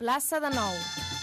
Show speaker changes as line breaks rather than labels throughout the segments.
Plaça de Nou.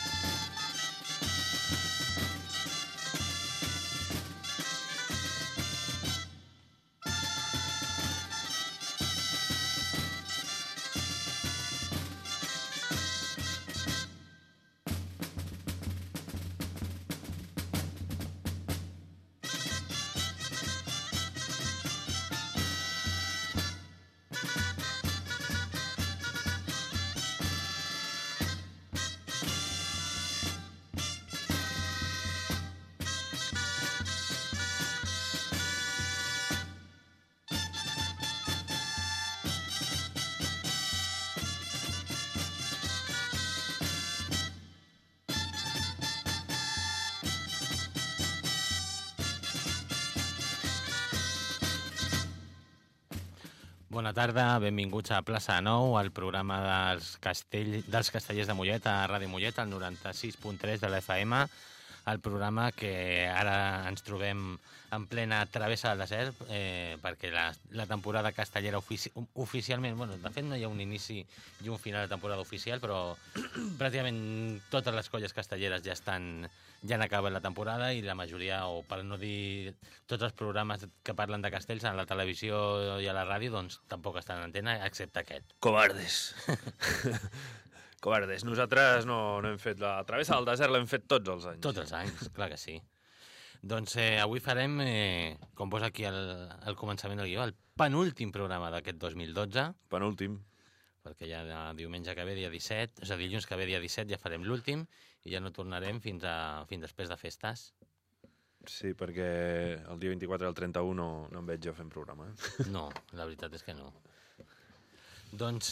Bona tarda, benvinguts a Plaça de Nou, al programa dels Castellers de Mollet, a Ràdio Mollet, al 96.3 de l'FM, el programa que ara ens trobem en plena travessa del desert, perquè la temporada castellera oficialment, bueno, de fet no hi ha un inici i un final de temporada oficial, però pràcticament totes les colles castelleres ja han acabat la temporada i la majoria, o per no dir tots els programes que parlen de castells a la televisió i a la ràdio, doncs tampoc estan en antena, excepte aquest.
Covardes. Covardes. Nosaltres no hem fet la travessa del desert, l'hem fet tots els anys.
Tots els anys, clar que sí. Doncs avui farem, com posa aquí al començament del guió, el penúltim programa d'aquest 2012.
Penúltim.
Perquè ja diumenge que ve, dia 17, és a dir, dilluns que ve, dia 17, ja farem l'últim i ja no tornarem fins després de festes.
Sí, perquè el dia 24 i el 31 no em veig jo fent programa.
No, la veritat és que no. Doncs,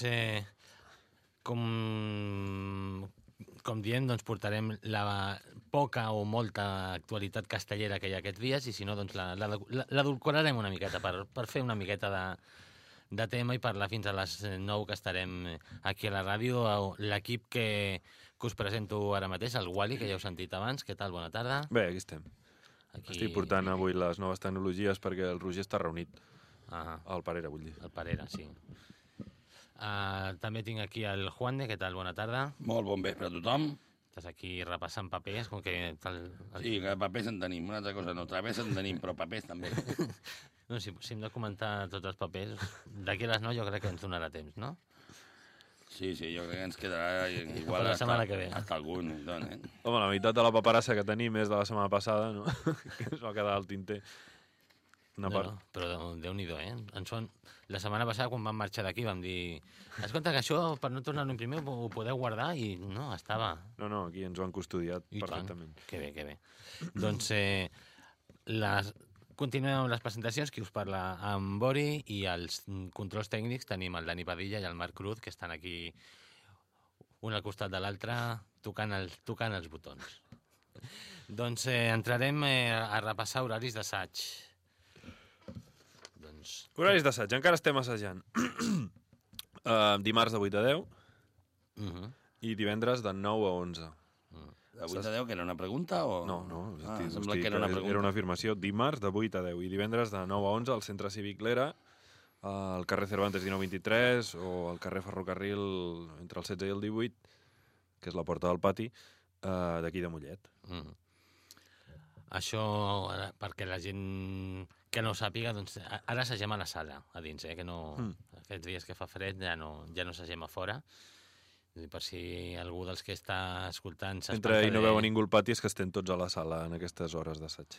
com diem, doncs portarem la poca o molta actualitat castellera que hi ha aquests dies i si no, doncs l'adulcorarem una miqueta per fer una miqueta de tema i parlar fins a les 9 que estarem aquí a la ràdio. L'equip que us presento ara mateix, el Wally, que ja heu sentit abans. Què tal? Bona tarda.
Bé, aquí estem. Estic portant avui les noves tecnologies perquè el Roger està reunit. El Parera, vull dir.
El Parera, sí. També tinc aquí el Juande. Què tal? Bona tarda.
Molt bon vespre a tothom.
Estàs aquí repassant papers, com que...
Sí, que papers en tenim. Una altra cosa no, través en tenim, però papers també.
No, si hem de comentar tots els papers, d'aquí a les 9 jo crec que ens donarà temps, no?
Sí, jo crec que ens quedarà igual
la setmana que ve.
Hasta algun. Home,
la meitat de la paperassa que tenim és de la setmana passada, no? Que ens va quedar al tinter. Una part.
No, però Déu-n'hi-do, La setmana passada, quan vam marxar d'aquí, vam dir... Escolta, que això, per no tornar-ho a imprimir, ho podeu guardar? I no, estava...
No, aquí ens ho han custodiat perfectament.
Que bé. Doncs continuem amb les presentacions. Qui us parla amb Bori i els controls tècnics tenim el Dani Padilla i el Marc Cruz, que estan aquí un al costat de l'altre tocant els botons. Doncs entrarem a repassar horaris d'assaig.
Horaris d'assaig, encara estem assajant. Dimarts de 8 a 10 i divendres de 9 a 11.
De 8 a 10, que era una pregunta? O...
No,
sembla que era una pregunta.
Era una afirmació. Dimarts de 8 a 10 i divendres de 9 a 11 al Centre Cívic Lera, al carrer Cervantes 1923 o al carrer Ferrocarril entre el 16 i el 18, que és la porta del pati, d'aquí de Mollet.
Això, perquè la gent que no ho sàpiga, doncs ara assagem a la sala, a dins, que no... Aquests dies que fa fred ja no assagem a fora. Per si algú dels que està escoltant s'espanta...
Mentre no veu a ningú al pati és que estem tots a la sala en aquestes hores d'assaig.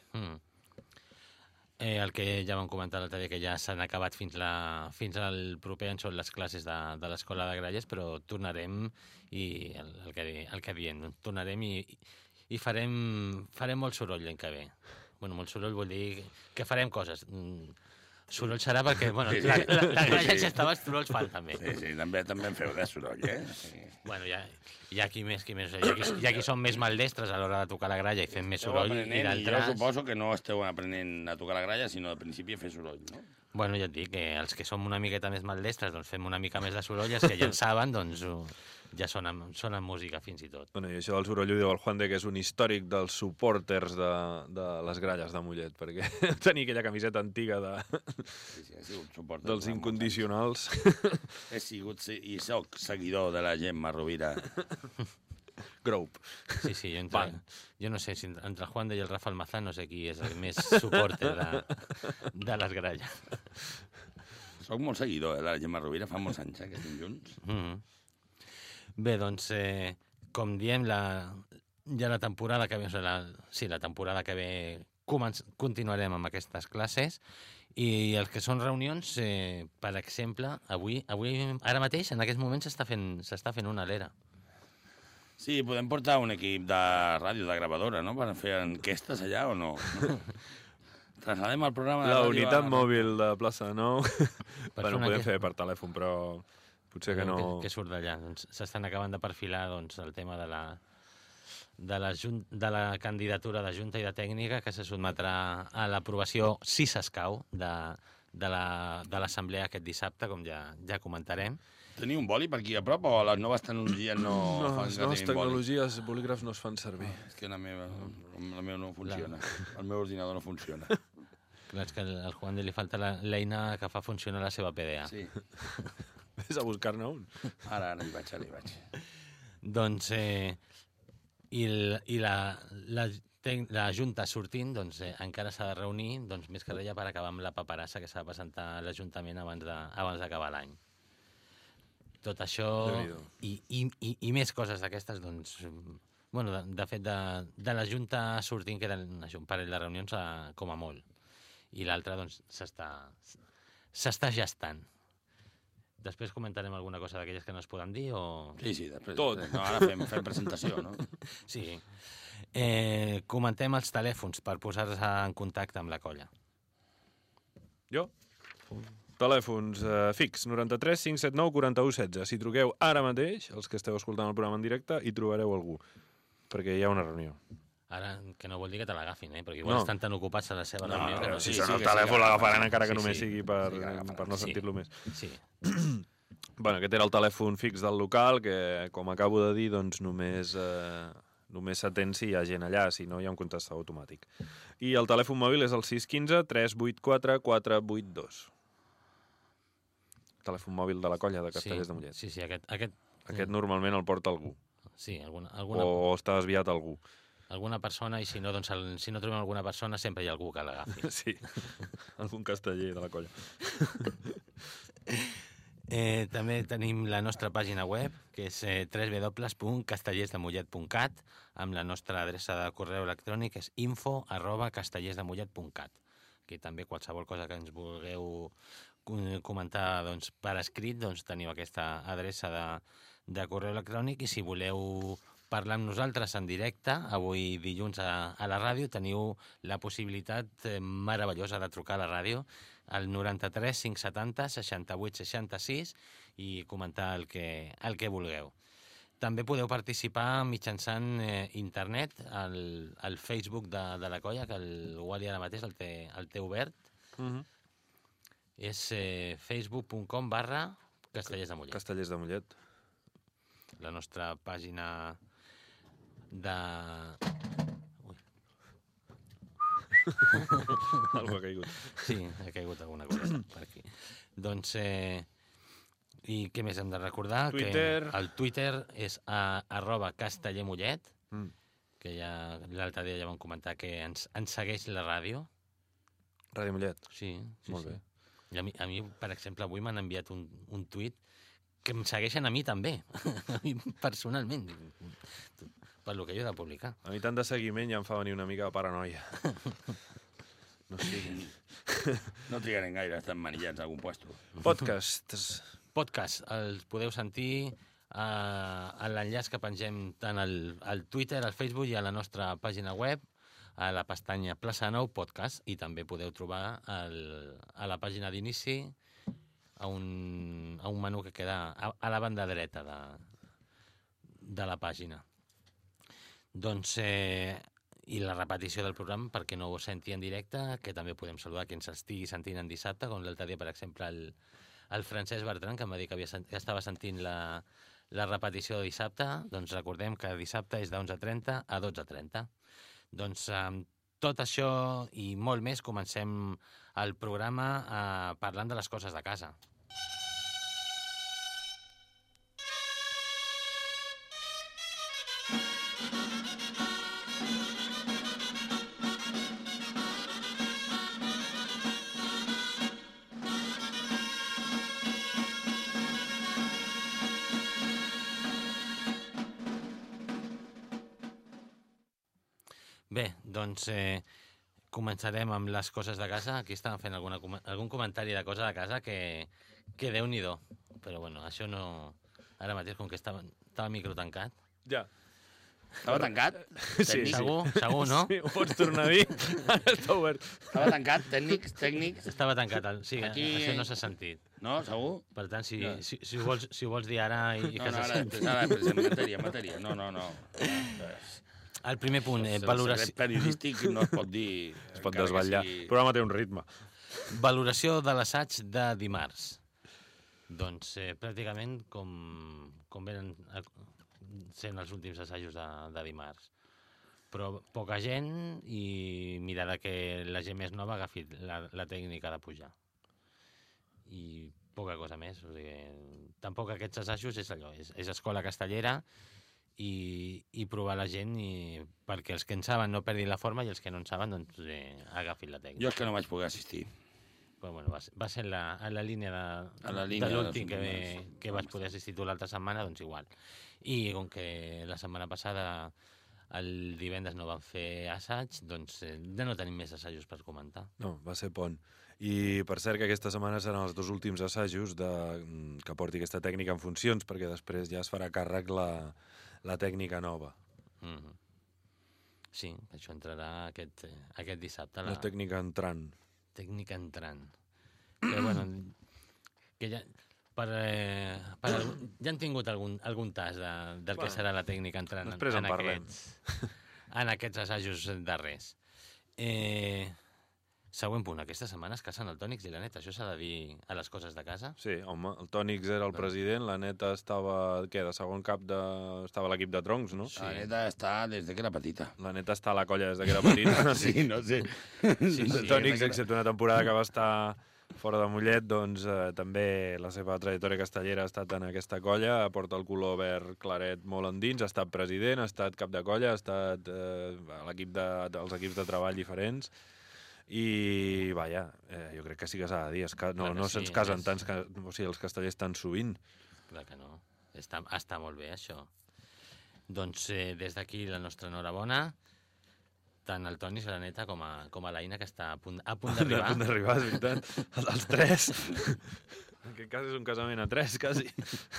El que ja vam comentar l'altre dia, que ja s'han acabat fins al proper any són les classes de l'Escola de Gralles, però tornarem i el que diem, tornarem i farem molt soroll l'any que ve. Bueno, molt soroll vol dir que farem coses. Soroll serà perquè, bueno, la gralla ja estava, els sorolls fan també.
Sí, també en feu de soroll, Sí.
Bueno, hi ha qui més. Hi ha qui són més maldestres a l'hora de tocar la gralla i fem més soroll i d'altres...
Jo suposo que no esteu aprenent a tocar la gralla, sinó al principi a fer soroll, no?
Bueno, ja et dic que els que som una miqueta més maldestres doncs fem una mica més de soroll, els que ja en saben doncs ja sonen música fins i tot.
Bueno, i això del soroll ho diu el Juan de, que és un històric dels supporters de les gralles de Mollet, perquè tenia aquella camiseta antiga
Sí, ha sigut suport
dels incondicionals.
He sigut i soc seguidor de la Gemma Rovira.
Group.
Sí, jo no sé, si entre el Juan de i el Rafa Almazán no sé qui és el més supporter de les gralles.
Soc molt seguidor de la Gemma Rovira, fa molts anys que estem junts.
Bé, doncs, com diem, ja la temporada que ve, la temporada que ve continuarem amb aquestes classes i el que són reunions, per exemple, avui, ara mateix, en aquests moments, s'està fent una a l'era.
Sí, podem portar un equip de ràdio, de gravadora, no?, per fer enquestes allà o no? Trasladem el programa de
la
ràdio...
La unitat mòbil de Plaça de Nou. Bueno, podem fer per telèfon, però potser que no...
Què surt d'allà? Doncs s'estan acabant de perfilar doncs, el tema de la candidatura de Junta i de Tècnica que se sotmetrà a l'aprovació, si s'escau, de l'assemblea aquest dissabte, com ja comentarem.
Teniu un boli per aquí a prop o les noves tecnologies no fan
les noves tecnologies, bolígrafs no es fan servir.
És que la meva no funciona. El meu ordinador no funciona.
Clar, és que al Juan li falta l'eina que fa funcionar la seva PDA.
Sí.
Ves a buscar-ne un.
Ara hi vaig.
Doncs, i la Junta sortint, doncs, encara s'ha de reunir, doncs, més que res per acabar amb la paperassa que s'ha de presentar a l'Ajuntament abans d'acabar l'any. Tot això i més coses d'aquestes, doncs... Bueno, de fet, de la Junta sortint queden un parell de reunions com a molt. I l'altra, doncs, s'està gestant. Després comentarem alguna cosa d'aquelles que no es poden dir o...
Sí, després.
Tot.
No, ara fem presentació, no?
Sí. Comentem els telèfons per posar-se en contacte amb la colla.
Jo? Telèfons fix, 93 579 41 16. Si truqueu ara mateix, els que esteu escoltant el programa en directe, hi trobareu algú, perquè hi ha una reunió.
Ara, que no vol dir que te l'agafin, perquè igual estan tan ocupats a la seva reunió que no...
Si són el telèfon l'agafaran encara que només sigui per no sentir-lo més.
Sí.
Bueno, aquest era el telèfon fix del local, que, com acabo de dir, doncs només s'atén si hi ha gent allà, si no hi ha un contestador automàtic. I el telèfon mòbil és el 615 384 482. Telèfon mòbil de la colla de Castellers de Mollet.
Sí, aquest
normalment el porta algú.
Sí, alguna...
O està desviat algú.
Alguna persona, i si no, doncs, si no trobem alguna persona, sempre hi ha algú que l'agafi.
Sí, algun casteller de la colla.
També tenim la nostra pàgina web, que és www.castellersdemollet.cat, amb la nostra adreça de correu electrònic, és info@castellersdemollet.cat, que també qualsevol cosa que ens vulgueu comentar doncs, per escrit, doncs, teniu aquesta adreça de correu electrònic, i si voleu parlar amb nosaltres en directe, avui dilluns a la ràdio, teniu la possibilitat meravellosa de trucar a la ràdio al 93 570 68 66 i comentar el que vulgueu. També podeu participar mitjançant internet al Facebook de la colla, que el Wally ara mateix el té obert. És facebook.com/Castellers de Mollet.
Castellers de Mollet.
La nostra pàgina de...
Algú ha caigut.
Sí, ha caigut alguna cosa per aquí. Doncs, i què més hem de recordar?
Twitter.
Que el Twitter és @castellermollet, que ja l'altre dia ja vam comentar que ens segueix la ràdio.
Ràdio Mollet.
Sí.
Molt bé.
I a mi, per exemple, avui m'han enviat un tuit que em segueixen a mi també, a mi personalment, per lo que jo he de publicar.
A mi tant de seguiment ja em fa venir una mica de paranoia. No sigui.
No trigarem gaire, estan manillats a algun puesto.
Podcasts.
Els podeu sentir a l'enllaç que pengem tant al Twitter, al Facebook i a la nostra pàgina web, a la pestanya Plaça Nou Podcast, i també podeu trobar a la pàgina d'inici a un menú que queda a la banda dreta de la pàgina. Doncs, i la repetició del programa, perquè no ho senti en directe, que també podem saludar qui ens estigui sentint en dissabte, com l'altre dia, per exemple, el Francesc Bertran, que em va dir que estava sentint la repetició de dissabte. Doncs recordem que dissabte és d'11:30 a 12:30. Doncs amb tot això i molt més comencem el programa parlant de les coses de casa. Bé, doncs començarem amb les coses de casa. Aquí estàvem fent algun comentari de cosa de casa que Déu-n'hi-do. Però bueno, això no... Ara mateix, com que estava el micro tancat.
Ja.
Estava tancat?
Sí, sí.
Segur, no?
Sí, ho pots tornar a dir? Ara està obert.
Estava tancat, tècnics?
Estava tancat. Sí,
Aquí...
això no s'ha sentit.
No, segur?
Per tant, si ho vols dir ara i que
No,
s'ha sentit.
ara, matèria. No.
El primer punt,
El
valoració...
secret periodístic no es pot dir...
Es pot desvetllar. El programa té un ritme.
Valoració de l'assaig de dimarts. Doncs pràcticament com venen sent els últims assajos de dimarts. Però poca gent i mirar que la gent més nova agafi la tècnica de pujar. I poca cosa més. O sigui, tampoc aquests assajos és allò, és escola castellera i provar la gent perquè els que en saben no perdin la forma i els que no en saben doncs agafin la tècnica.
Jo és que no vaig poder assistir.
Però bueno, va ser a la línia de l'últim que vaig poder assistir tu l'altra setmana, doncs igual. I com que la setmana passada el divendres no van fer assaig, doncs ja no tenim més assajos per comentar.
No, va ser pont. I per cert que aquesta setmana seran els 2 últims assajos que porti aquesta tècnica en funcions, perquè després ja es farà càrrec la tècnica nova.
Sí, això entrarà aquest dissabte.
La tècnica entrant.
Tècnica entrant. Però bueno, que ja han tingut algun tas del que serà la tècnica entrant en aquests assajos darrers. Següent punt, aquesta setmana es casen el Tònix i la Neta. Això s'ha de dir a les coses de casa?
Sí, home, el Tònix era el president, la Neta estava, de segon cap estava a l'equip de troncs, no?
Sí. La Neta està des que era petita.
La Neta està a la colla des que era petita.
Sí, no sé.
El Tònix, excepte una temporada que va estar fora de Mollet, doncs també la seva trajectòria castellera ha estat en aquesta colla, porta el color verd claret molt endins, ha estat president, ha estat cap de colla, ha estat a l'equip dels equips de treball diferents. I, vaja, jo crec que sí que s'ha de dir. No se'ns casen tants, o sigui, els castellers tan sovint.
Clar que no. Està molt bé, això. Doncs des d'aquí la nostra enhorabona, tant al Toni i la Neta com a l'Aina, que està a punt d'arribar.
A punt d'arribar, és veritat. Els 3. En aquest cas és un casament a 3, quasi.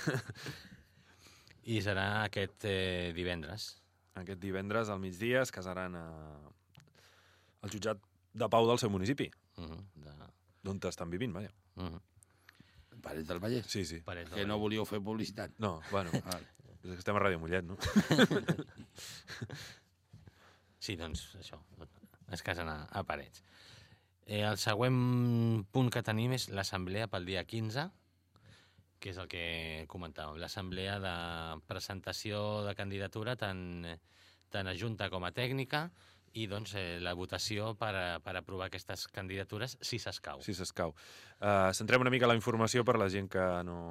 I serà aquest divendres.
Aquest divendres al migdia es casaran al jutjat de Pau del seu municipi, d'on estan vivint, vaja.
Parets del Vallès?
Sí.
Que no volíeu fer publicitat?
No, bueno, és que estem a Ràdio Mollet, no?
Sí, doncs això, es casen a Parets. El següent punt que tenim és l'assemblea pel dia 15, que és el que comentàvem, l'assemblea de presentació de candidatura tant a Junta com a tècnica, i doncs la votació per aprovar aquestes candidatures si s'escau.
Si s'escau. Centrem una mica la informació per la gent que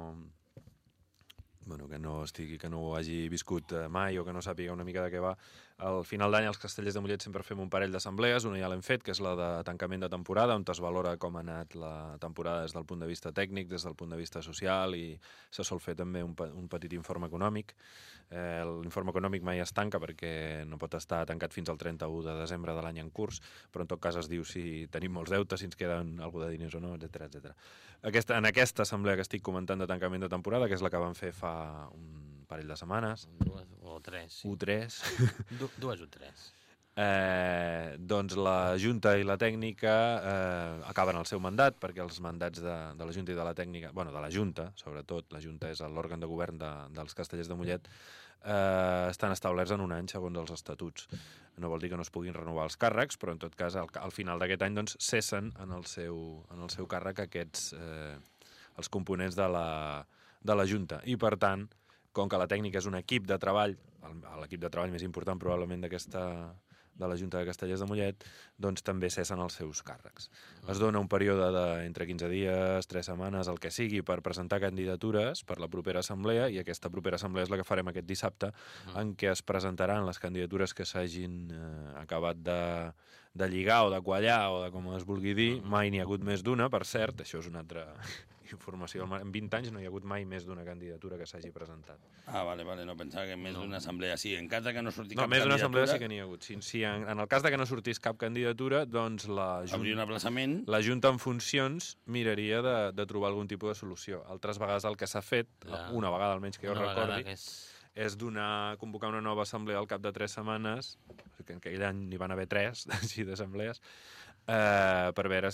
no ho hagi viscut mai o que no sàpiga una mica de què va. Al final d'any, als Castellers de Mollet sempre fem un parell d'assemblees. Una ja l'hem fet, que és la de tancament de temporada, on es valora com ha anat la temporada des del punt de vista tècnic, des del punt de vista social, i se sol fer també un petit informe econòmic. L'informe econòmic mai es tanca perquè no pot estar tancat fins al 31 de desembre de l'any en curs, però en tot cas es diu si tenim molts deutes, si ens queden algú de diners o no, etc. En aquesta assemblea que estic comentant de tancament de temporada, que és la que vam fer fa un parell de setmanes.
2 o 3. Sí.
2 o 3. doncs la Junta i la Tècnica acaben el seu mandat, perquè els mandats de la Junta i de la Tècnica, bueno, de la Junta, sobretot, la Junta és l'òrgan de govern dels Castellers de Mollet, estan establerts en un any segons els estatuts. No vol dir que no es puguin renovar els càrrecs, però en tot cas al final d'aquest any doncs, cessen en el seu càrrec aquests els components de la Junta. I per tant, com que la Tècnica és un equip de treball, l'equip de treball més important probablement de la Junta de Castellers de Mollet, doncs també cessen els seus càrrecs. Es dona un període d'entre 15 dies, 3 setmanes, el que sigui, per presentar candidatures per la propera assemblea, i aquesta propera assemblea és la que farem aquest dissabte, en què es presentaran les candidatures que s'hagin acabat de lligar o de quallar, o de com es vulgui dir. Mai n'hi ha hagut més d'una, per cert, això és una altra informació. En 20 anys no hi ha hagut mai més d'una candidatura que s'hagi presentat.
Ah, vale, no pensava que més d'una assemblea. Sí, en cas de que no surti
cap candidatura... No, més d'una assemblea sí que n'hi ha hagut. Si en el cas de que no sortís cap candidatura, doncs la Junta en funcions miraria de trobar algun tipus de solució. Altres vegades el que s'ha fet, una vegada almenys que jo recordi, és convocar una nova assemblea al cap de 3 setmanes, que en aquell any n'hi van haver 3, així d'assemblees, per veure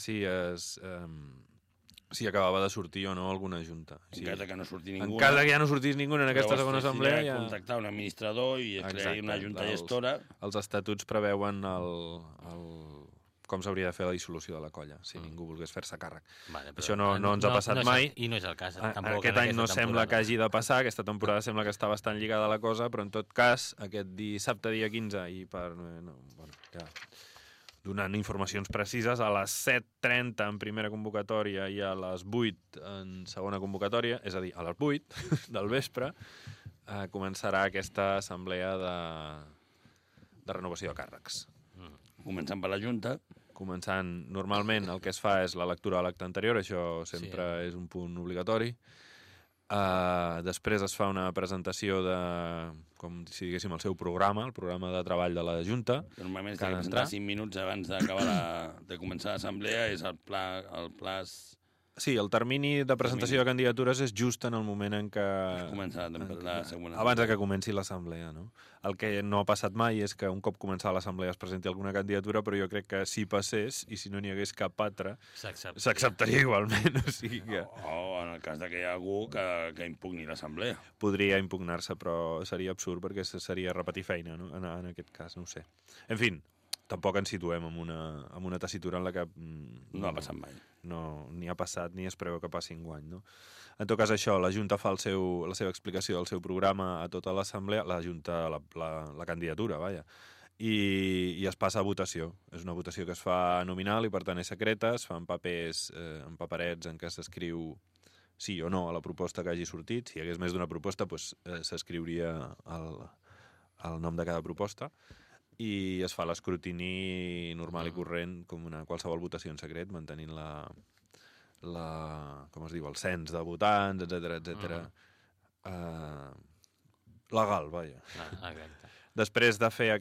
si acabava de sortir o no alguna junta.
En cas que no surti ninguna...
En cas que ja no sortís ninguna en aquesta segona assemblea...
Ja contactar un administrador i crear una junta gestora...
Els estatuts preveuen com s'hauria de fer la dissolució de la colla, si ningú volgués fer-se càrrec. Això no ens ha passat mai.
I no és el cas.
Aquest any no sembla que hagi de passar, aquesta temporada sembla que està bastant lligada a la cosa, però en tot cas, aquest dissabte, dia 15, i donant informacions precises, a les 7:30 en primera convocatòria i a les 8 en segona convocatòria, és a dir, a les 8 del vespre, començarà aquesta assemblea de renovació de càrrecs.
Començant per la Junta.
Normalment el que es fa és la lectura de l'acte anterior, això sempre és un punt obligatori. Després es fa una presentació de, com si diguéssim, el seu programa, el programa de treball de la Junta.
Normalment s'ha de presentar 5 minuts abans de començar l'assemblea, és el pla...
Sí, el termini de presentació de candidatures és just en el moment en què... Abans que comenci l'assemblea, no? El que no ha passat mai és que un cop començada l'assemblea es presenti alguna candidatura, però jo crec que si passés, i si no n'hi hagués cap altra, s'acceptaria igualment. O sigui que...
O en el cas que hi ha algú que impugni l'assemblea.
Podria impugnar-se, però seria absurd perquè seria repetir feina, no? En aquest cas, no ho sé. En fi, tampoc ens situem en una tessitura en la que...
No ha passat mai.
No, ni ha passat, ni es preveu que passi enguany, no? En tot cas, això, la Junta fa la seva explicació del seu programa a tota l'assemblea, la Junta, la candidatura, vaja, i es passa a votació. És una votació que es fa nominal i, per tant, és secreta, es fa en papers, en paperets en què s'escriu sí o no a la proposta que hagi sortit. Si hi hagués més d'una proposta, doncs, s'escriuria el nom de cada proposta, i es fa l'escrutini normal i corrent com qualsevol votació en secret, mantenint com es diu, el cens de votants, etc. Legal, vaja.
Exacte.
Després de fer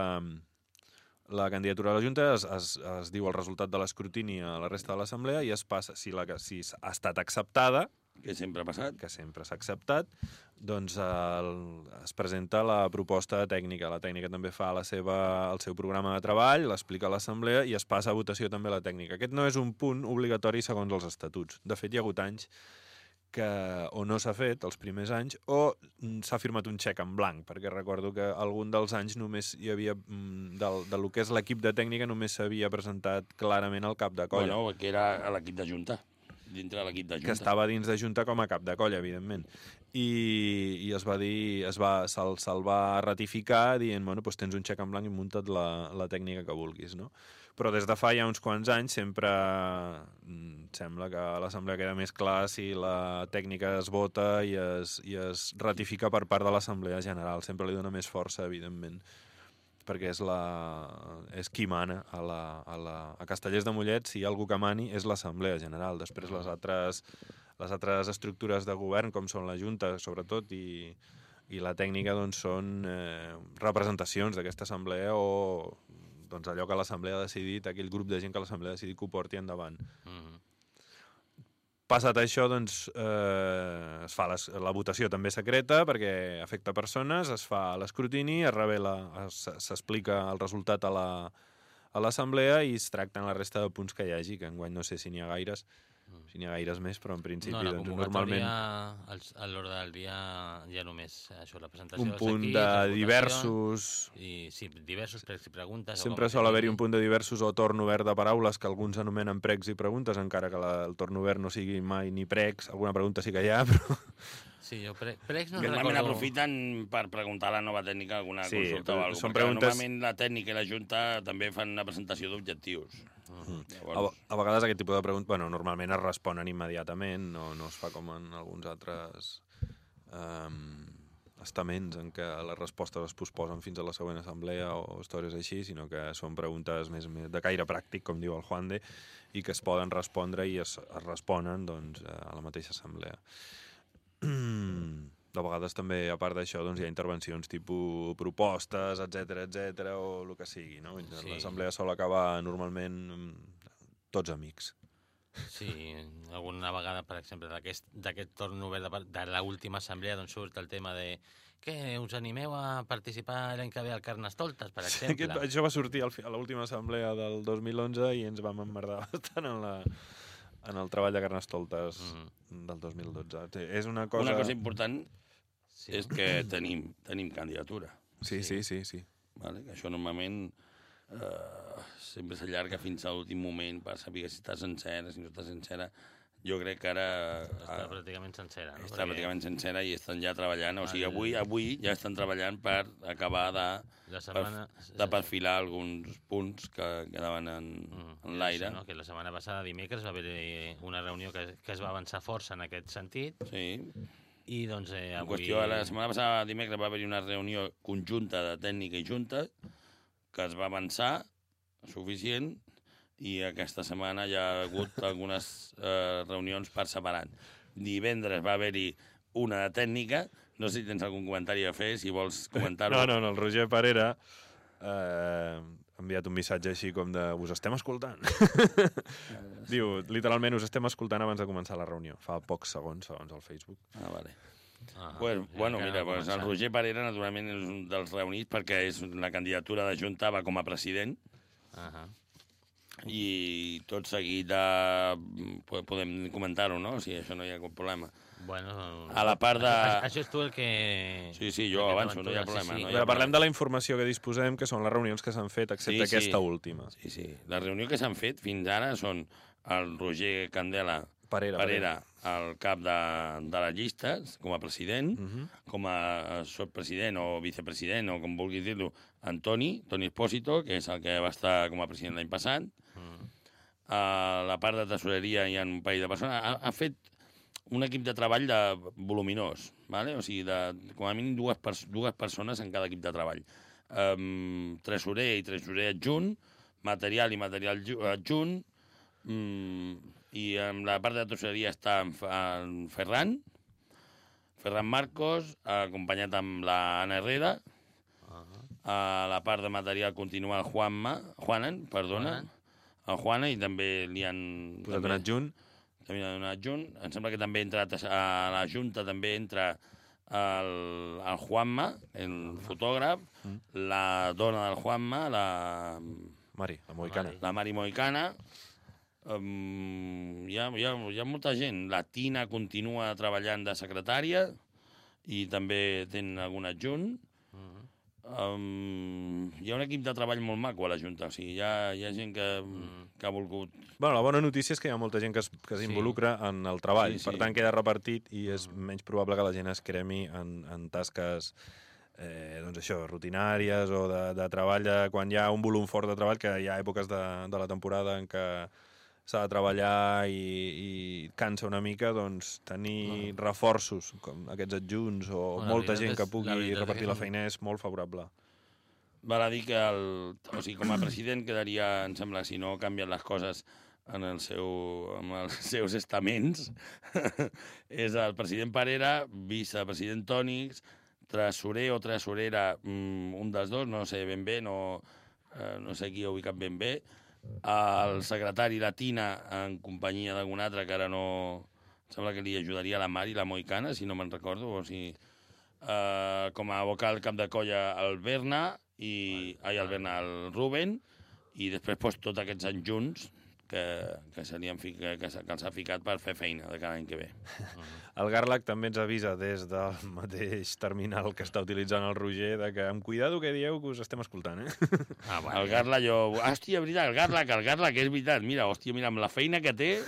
la candidatura a la Junta, es diu el resultat de l'escrutini a la resta de l'assemblea i es passa, si ha estat acceptada,
que sempre ha passat,
que sempre s'ha acceptat, doncs es presenta la proposta tècnica. La tècnica també fa el seu programa de treball, l'explica a l'assemblea i es passa a votació també la tècnica. Aquest no és un punt obligatori segons els estatuts. De fet, hi ha hagut anys que o no s'ha fet els primers anys o s'ha firmat un xec en blanc, perquè recordo que algun dels anys només hi havia, del que és l'equip de tècnica, només s'havia presentat clarament el cap de colla.
Bueno, que era l'equip de Junta. Dintre de l'equip de Junta.
Que estava dins de Junta com a cap de colla, evidentment. I se'l va ratificar dient, bueno, doncs tens un xec en blanc i munta't la tècnica que vulguis, no? Però des de fa ja uns quants anys sempre sembla que a l'assemblea queda més clar si la tècnica es vota i es ratifica per part de l'assemblea general. Sempre li dona més força, evidentment, perquè és qui mana a Castellers de Mollet. Si hi ha algú que mani és l'assemblea general. Després les altres estructures de govern, com són la Junta, sobretot, i la tècnica, doncs són representacions d'aquesta assemblea o doncs allò que l'assemblea ha decidit, aquell grup de gent que l'assemblea ha decidit que ho porti endavant. Passat això, doncs, es fa la votació també secreta perquè afecta persones, es fa l'escrutini, es revela, s'explica el resultat a l'assemblea i es tracten la resta de punts que hi hagi, que enguany no sé si n'hi ha gaires, més, però en principi
No, la
doncs,
convocatòria,
normalment
a l'ordre del dia hi ha només això, la presentació
un
dels
punt
equips,
de
les
diversos...
votacions, sí, diversos pregs i preguntes.
Sempre sol haver-hi un punt de diversos o torn obert de paraules que alguns anomenen pregs i preguntes, encara que el torn obert no sigui mai ni pregs, alguna pregunta sí que hi ha, però...
Sí, jo pregs no
Normalment
recordo...
aprofiten per preguntar a la nova tècnica alguna consulta o alguna cosa.
són preguntes...
Normalment la tècnica i la Junta també fan una presentació d'objectius.
Llavors... A vegades aquest tipus de preguntes, bueno, normalment es responen immediatament, no es fa com en alguns altres estaments en què les respostes es posposen fins a la següent assemblea o històries així, sinó que són preguntes més de caire pràctic, com diu el Juan de, i que es poden respondre i es responen doncs, a la mateixa assemblea. De vegades també, a part d'això, doncs, hi ha intervencions tipus propostes, etc o el que sigui, no? Sí. L'assemblea sol acabar normalment tots amics.
Sí, alguna vegada, per exemple, d'aquest torn obert de l'última assemblea, doncs surt el tema de què, us animeu a participar l'any que ve al Carnestoltes, per exemple?
Sí, això va sortir a l'última assemblea del 2011 i ens vam emmerdar bastant en el treball de Carnestoltes del 2012. És una cosa
important és que tenim candidatura.
Sí.
Vale? Que això normalment sempre s'allarga fins a l'últim moment per saber si està sencera, si no està sencera. Jo crec que ara...
Està pràcticament sencera, no?
Està pràcticament sencera i estan ja treballant. O sigui, avui ja estan treballant per acabar de perfilar alguns punts que quedaven en l'aire.
No? Que la setmana passada, dimecres, va haver una reunió que es va avançar força en aquest sentit.
Sí.
I doncs avui...
En qüestió, la setmana passada, dimecres, va haver-hi una reunió conjunta de tècnica i junta que es va avançar suficient i aquesta setmana hi ha hagut algunes reunions per separat. Divendres va haver-hi una de tècnica. No sé si tens algun comentari a fer, si vols comentar-ho.
No, el Roger Parera ha enviat un missatge així com de us estem escoltant. Diu, literalment, us estem escoltant abans de començar la reunió. Fa pocs segons al Facebook.
Ah, vale. Bueno, mira, el Roger Parera, naturalment, és un dels reunits perquè és la candidatura de Junta, va com a president. I tot seguit podem comentar-ho, no? O sigui, això no hi ha cap problema.
Bueno,
a la part de...
Això és tu el que...
Sí, jo avanço, no hi ha problema.
Sí.
Però parlem de la informació que disposem, que són les reunions que s'han fet, excepte aquesta última.
Sí. La reunió que s'han fet fins ara són el Roger Candela Parera, el cap de les llistes, com a president, com a subpresident o vicepresident, o com vulguis dir-lo, Toni Espósito, que és el que va estar com a president l'any passat. A la part de tesoreria hi ha un parell de persones. Ha fet un equip de treball voluminós, ¿vale? O sigui, com a mínim dues persones en cada equip de treball. Tresorer i tresorer adjunt, material i material adjunt, i en la part de tesoreria està en Ferran Marcos, acompanyat amb la Anna Herrera. A la part de material continua el Juanan, el Juana, i també li han...
Posat un adjunt.
També li han donat adjunt. Em sembla que també a la Junta també entra el Juanma, el fotògraf, la dona del Juanma, la
Mari, la mohicana.
La Mari Mohicana. Hi ha molta gent. La Tina continua treballant de secretària i també tenen algun adjunt. Hi ha un equip de treball molt maco a la Junta, o sigui, hi ha gent que ha volgut...
Bueno, la bona notícia és que hi ha molta gent que s'involucra en el treball, per tant queda repartit i és menys probable que la gent es cremi en tasques doncs això, rutinàries o de treball, quan hi ha un volum fort de treball, que hi ha èpoques de la temporada en què s'ha de treballar i cansa una mica, doncs tenir reforços com aquests adjunts o molta gent que pugui repartir la feina és molt favorable.
Val a dir que com a president quedaria, em sembla, si no canvien les coses en els seus estaments, és el president Parera, vicepresident Tònics, tresorer o tresorera, un dels dos, no sé ben bé, no sé qui ha ubicat ben bé, el secretari la Tina en companyia d'algun altre que ara no sembla que li ajudaria la Mari, la Moicana, si no me'n recordo, o sigui, com a vocal cap de colla el Berna, el Ruben, i després pues, tots aquests anys junts que els ha ficat per fer feina de cada any que ve.
El Garlac també ens avisa des del mateix terminal que està utilitzant el Roger de que amb cuidado que dieu que us estem escoltant,
Bueno. El Garlac, hòstia, veritat, el Garlac, és veritat, mira, amb la feina que té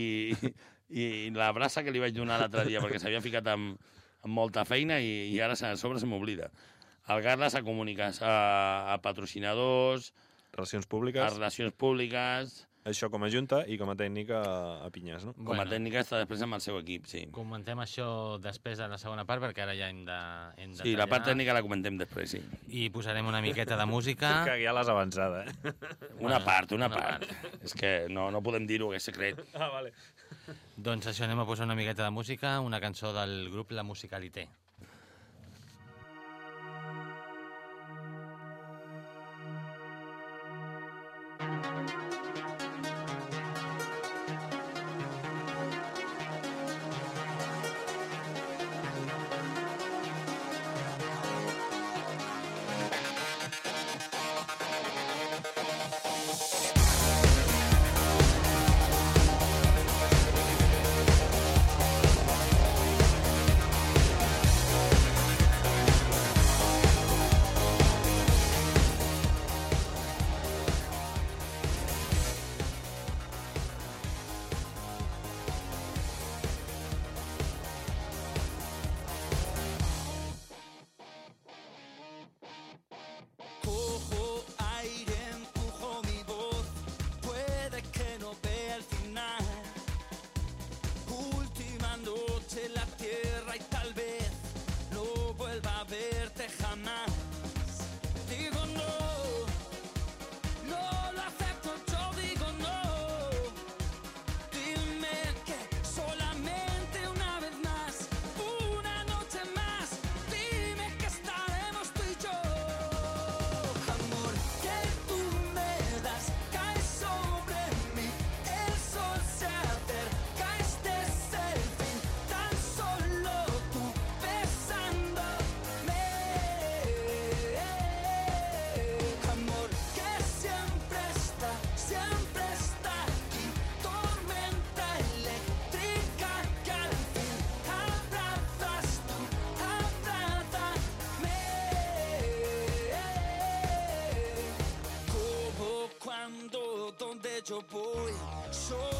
i l'abraça que li vaig donar l'altre dia perquè s'havia ficat amb molta feina i ara a sobre se m'oblida. El Garlac s'ha comunicat a patrocinadors,
Relacions públiques, això com a junta i com a tècnica a Pinyàs, no?
Com a tècnica està després amb el seu equip, sí.
Comentem això després de la segona part, perquè ara ja hem de
sí, la part tècnica la comentem després, sí.
I posarem una miqueta de música.
Que ja l'has avançada,
Una part. És que no podem dir-ho, és secret.
Vale.
Doncs això, anem a posar una miqueta de música, una cançó del grup La Musicalité.
Yo voy solo.